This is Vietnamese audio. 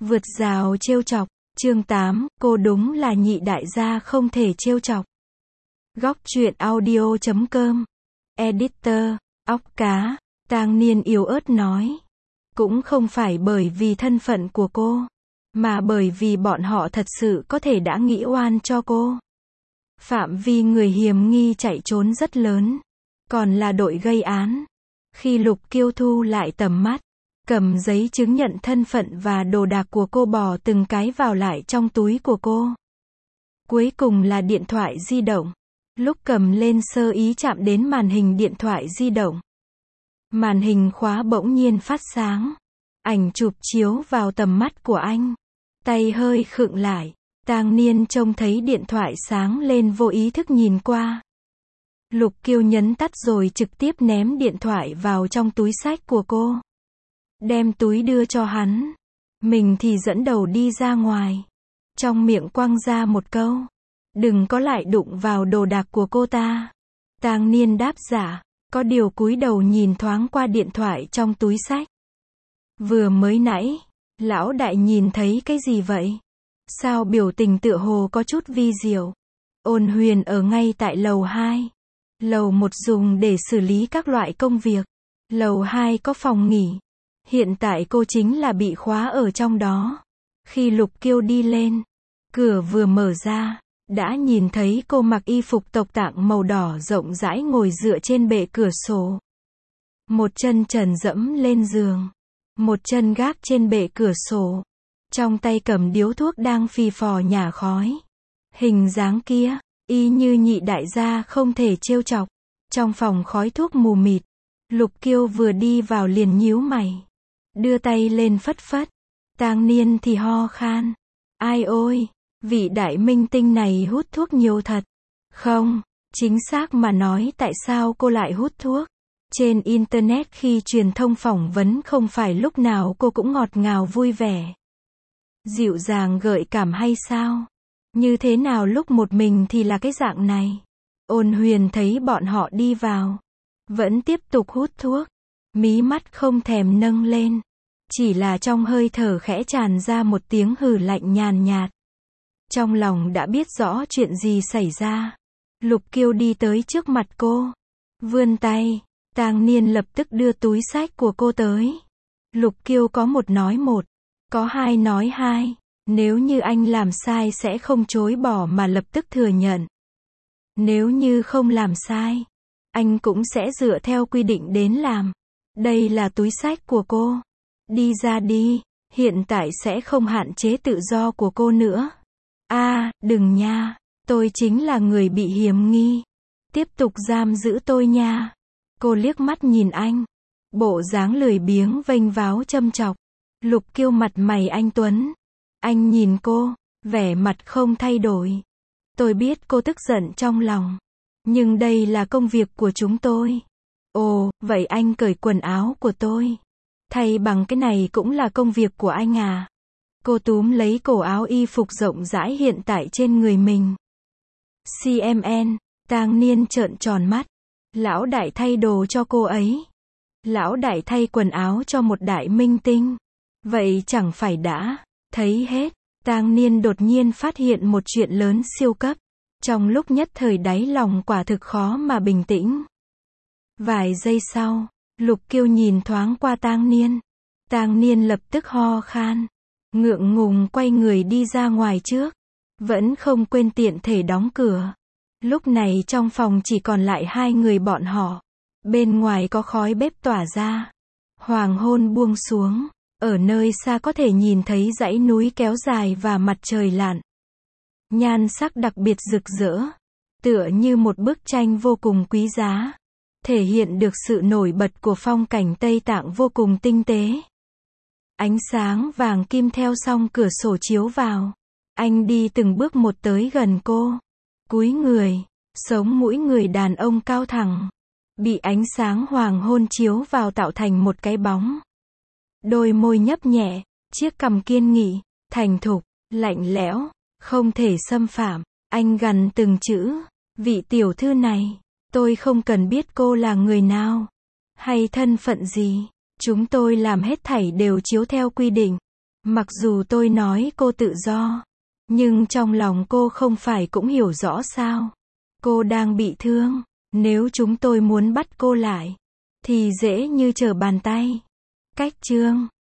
Vượt rào trêu chọc, chương 8, cô đúng là nhị đại gia không thể trêu chọc. Góc truyện audio.com. Editor, óc cá, Tang Niên yếu ớt nói. Cũng không phải bởi vì thân phận của cô, mà bởi vì bọn họ thật sự có thể đã nghĩ oan cho cô. Phạm vi người hiềm nghi chạy trốn rất lớn, còn là đội gây án. Khi Lục Kiêu thu lại tầm mắt, cầm giấy chứng nhận thân phận và đồ đạc của cô bỏ từng cái vào lại trong túi của cô. Cuối cùng là điện thoại di động. Lúc cầm lên sơ ý chạm đến màn hình điện thoại di động. Màn hình khóa bỗng nhiên phát sáng. Ảnh chụp chiếu vào tầm mắt của anh. Tay hơi khựng lại. Tang Niên trông thấy điện thoại sáng lên vô ý thức nhìn qua. Lục Kiêu nhấn tắt rồi trực tiếp ném điện thoại vào trong túi xách của cô. Đem túi đưa cho hắn. Mình thì dẫn đầu đi ra ngoài. Trong miệng quăng ra một câu. Đừng có lại đụng vào đồ đạc của cô ta. Tang Niên đáp dạ. Có điều cúi đầu nhìn thoáng qua điện thoại trong túi xách. Vừa mới nãy, lão đại nhìn thấy cái gì vậy? Sao biểu tình tựa hồ có chút vi diệu? Ôn Huyền ở ngay tại lầu 2. Lầu 1 dùng để xử lý các loại công việc. Lầu 2 có phòng nghỉ. Hiện tại cô chính là bị khóa ở trong đó. Khi Lục Kiêu đi lên, cửa vừa mở ra, đã nhìn thấy cô mặc y phục tộc tạng màu đỏ rộng rãi ngồi dựa trên bệ cửa sổ. Một chân trần dẫm lên giường, một chân gác trên bệ cửa sổ. Trong tay cầm điếu thuốc đang phì phò nhả khói. Hình dáng kia, y như nhị đại gia không thể trêu chọc. Trong phòng khói thuốc mù mịt, Lục Kiêu vừa đi vào liền nhíu mày. Đưa tay lên phất phất. Tang Niên thì ho khan. Ai ôi, vị đại minh tinh này hút thuốc nhiều thật. Không, chính xác mà nói tại sao cô lại hút thuốc. Trên Internet khi truyền thông phỏng vấn không phải lúc nào cô cũng ngọt ngào vui vẻ. Dịu dàng gợi cảm hay sao? Như thế nào lúc một mình thì là cái dạng này? Ôn Huyền thấy bọn họ đi vào. Vẫn tiếp tục hút thuốc. Mí mắt không thèm nâng lên. Chỉ là trong hơi thở khẽ tràn ra một tiếng hừ lạnh nhàn nhạt. Trong lòng đã biết rõ chuyện gì xảy ra. Lục Kiêu đi tới trước mặt cô. Vươn tay. Tang Niên lập tức đưa túi xách của cô tới. Lục Kiêu có một nói một. Có hai nói hai. Nếu như anh làm sai sẽ không chối bỏ mà lập tức thừa nhận. Nếu như không làm sai, anh cũng sẽ dựa theo quy định đến làm. Đây là túi xách của cô. Đi ra đi, hiện tại sẽ không hạn chế tự do của cô nữa. Đừng nha, tôi chính là người bị hiềm nghi. Tiếp tục giam giữ tôi nha. Cô liếc mắt nhìn anh. Bộ dáng lười biếng vênh váo châm chọc. Lục Kiêu mặt mày anh tuấn. Anh nhìn cô, vẻ mặt không thay đổi. Tôi biết cô tức giận trong lòng. Nhưng đây là công việc của chúng tôi. Ồ, vậy anh cởi quần áo của tôi. Thay bằng cái này cũng là công việc của anh à? Cô túm lấy cổ áo y phục rộng rãi hiện tại trên người mình. CMN, Tang Niên trợn tròn mắt. Lão đại thay đồ cho cô ấy. Lão đại thay quần áo cho một đại minh tinh. Vậy chẳng phải đã thấy hết. Tang Niên đột nhiên phát hiện một chuyện lớn siêu cấp. Trong lúc nhất thời đáy lòng quả thực khó mà bình tĩnh. Vài giây sau, Lục Kiêu nhìn thoáng qua Tang Niên. Tang Niên lập tức ho khan. Ngượng ngùng quay người đi ra ngoài trước. Vẫn không quên tiện thể đóng cửa. Lúc này trong phòng chỉ còn lại hai người bọn họ. Bên ngoài có khói bếp tỏa ra. Hoàng hôn buông xuống. Ở nơi xa có thể nhìn thấy dãy núi kéo dài và mặt trời lặn. Nhan sắc đặc biệt rực rỡ. Tựa như một bức tranh vô cùng quý giá. Thể hiện được sự nổi bật của phong cảnh Tây Tạng vô cùng tinh tế. Ánh sáng vàng kim theo song cửa sổ chiếu vào. Anh đi từng bước một tới gần cô. Cúi người. Sống mũi người đàn ông cao thẳng. Bị ánh sáng hoàng hôn chiếu vào tạo thành một cái bóng. Đôi môi nhấp nhẹ. Chiếc cằm kiên nghị. Thành thục. Lạnh lẽo. Không thể xâm phạm. Anh gằn từng chữ. Vị tiểu thư này. Tôi không cần biết cô là người nào. Hay thân phận gì. Chúng tôi làm hết thảy đều chiếu theo quy định. Mặc dù tôi nói cô tự do, nhưng trong lòng cô không phải cũng hiểu rõ sao? Cô đang bị thương. Nếu chúng tôi muốn bắt cô lại, thì dễ như trở bàn tay. Cách chương